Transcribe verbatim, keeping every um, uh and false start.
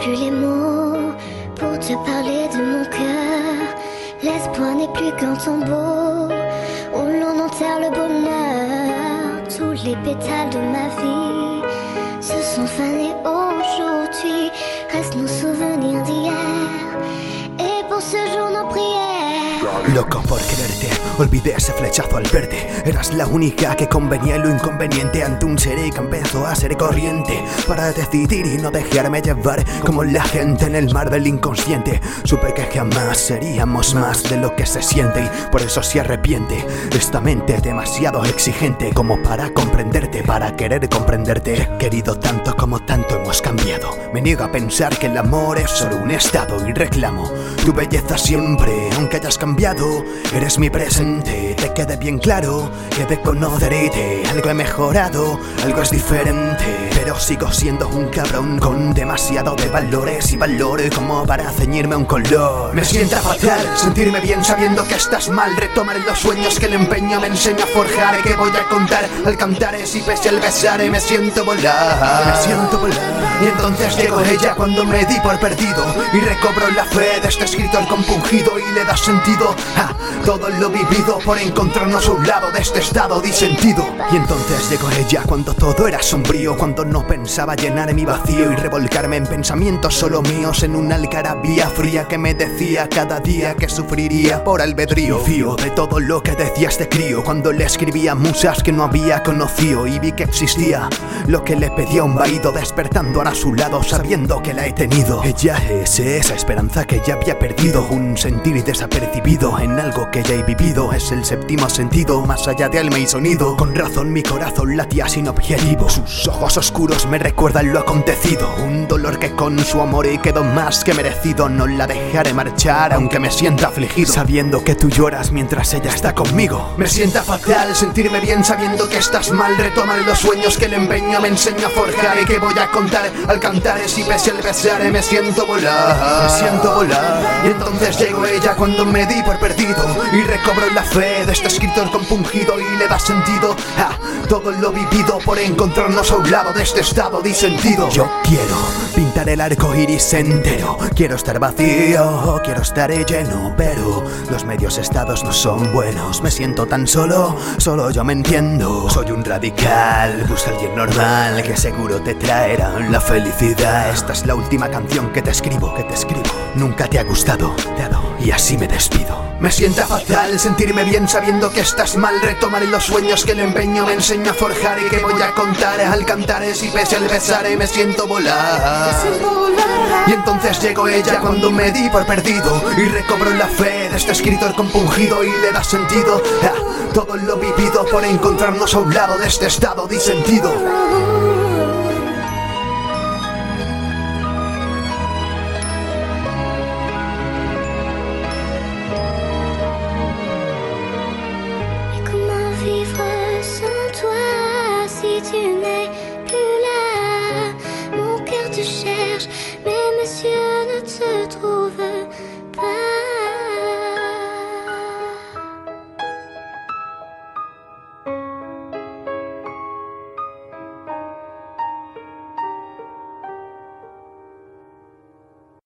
plus les mots pour te parler de mon cœur. L'espoir n'est plus qu'un tombeau où l'on enterre le bonheur. Tous les pétales de ma vie se sont fanés aujourd'hui. Restent nos souvenirs d'hier et pour ce jour nos prières. Loco por quererte, olvidé ese flechazo al verte. Eras la única que convenía en lo inconveniente ante un ser que empezó a ser corriente para decidir y no dejarme llevar como la gente en el mar del inconsciente. Supe que jamás seríamos más de lo que se siente y por eso se arrepiente esta mente demasiado exigente como para comprenderte, para querer comprenderte. He querido tanto como tanto hemos cambiado. Me niego a pensar que el amor es solo un estado y reclamo tu belleza siempre, aunque hayas cambiado. Eres mi presente, te quede bien claro que de conocerte algo he mejorado, algo es diferente, pero sigo siendo un cabrón con demasiado de valores y valores como para ceñirme a un color. Me sienta fatal sentirme bien sabiendo que estás mal, retomar los sueños que el empeño me enseña a forjar. ¿Qué voy a contar al cantar y pese al besar me siento volar? Me siento volar. Y entonces llegó ella cuando me di por perdido y recobro la fe de este escritor compungido y le da sentido a todo lo vivido por encontrarnos a un lado de este estado disentido. Y entonces llegó ella cuando todo era sombrío, cuando no pensaba llenar mi vacío y revolcarme en pensamientos solo míos en una algarabía fría que me decía cada día que sufriría por albedrío. Fío de todo lo que decía este crío cuando le escribía musas que no había conocido y vi que existía lo que le pedía un vaído, despertando a su lado sabiendo que la he tenido. Ella es esa esperanza que ya había perdido, un sentir desapercibido en algo que ya he vivido. Es el séptimo sentido, más allá de alma y sonido. Con razón mi corazón latía sin objetivo. Sus ojos oscuros me recuerdan lo acontecido, un dolor que con su amor y quedó más que merecido. No la dejaré marchar aunque me sienta afligido, sabiendo que tú lloras mientras ella está conmigo. Me sienta fatal sentirme bien sabiendo que estás mal, retomar los sueños que el empeño me enseña a forjar. ¿Y qué voy a contar al cantar y pese al besar me siento volar? Me siento volar. Y entonces llegó ella cuando me di por perdido y recobro la fe de este escritor compungido y le da sentido a todo lo vivido por encontrarnos a un lado de este estado disentido. Yo quiero pintar el arco iris entero, quiero estar vacío, quiero estar lleno, pero los medios estados no son buenos. Me siento tan solo, solo yo me entiendo. Soy un radical, busca a alguien normal que seguro te traerá la felicidad. Esta es la última canción que te escribo, que te escribo. Nunca te ha gustado, te ha dado, y así me despido. Me sienta fatal sentirme bien sabiendo que estás mal, retomar los sueños que el empeño me enseña a forjar. ¿Y que voy a contar al cantar y pese al besar me siento volar? Y entonces llegó ella cuando me di por perdido y recobro la fe de este escritor compungido y le da sentido a todo lo vivido por encontrarnos a un lado de este estado disentido. Vivre sans toi si tu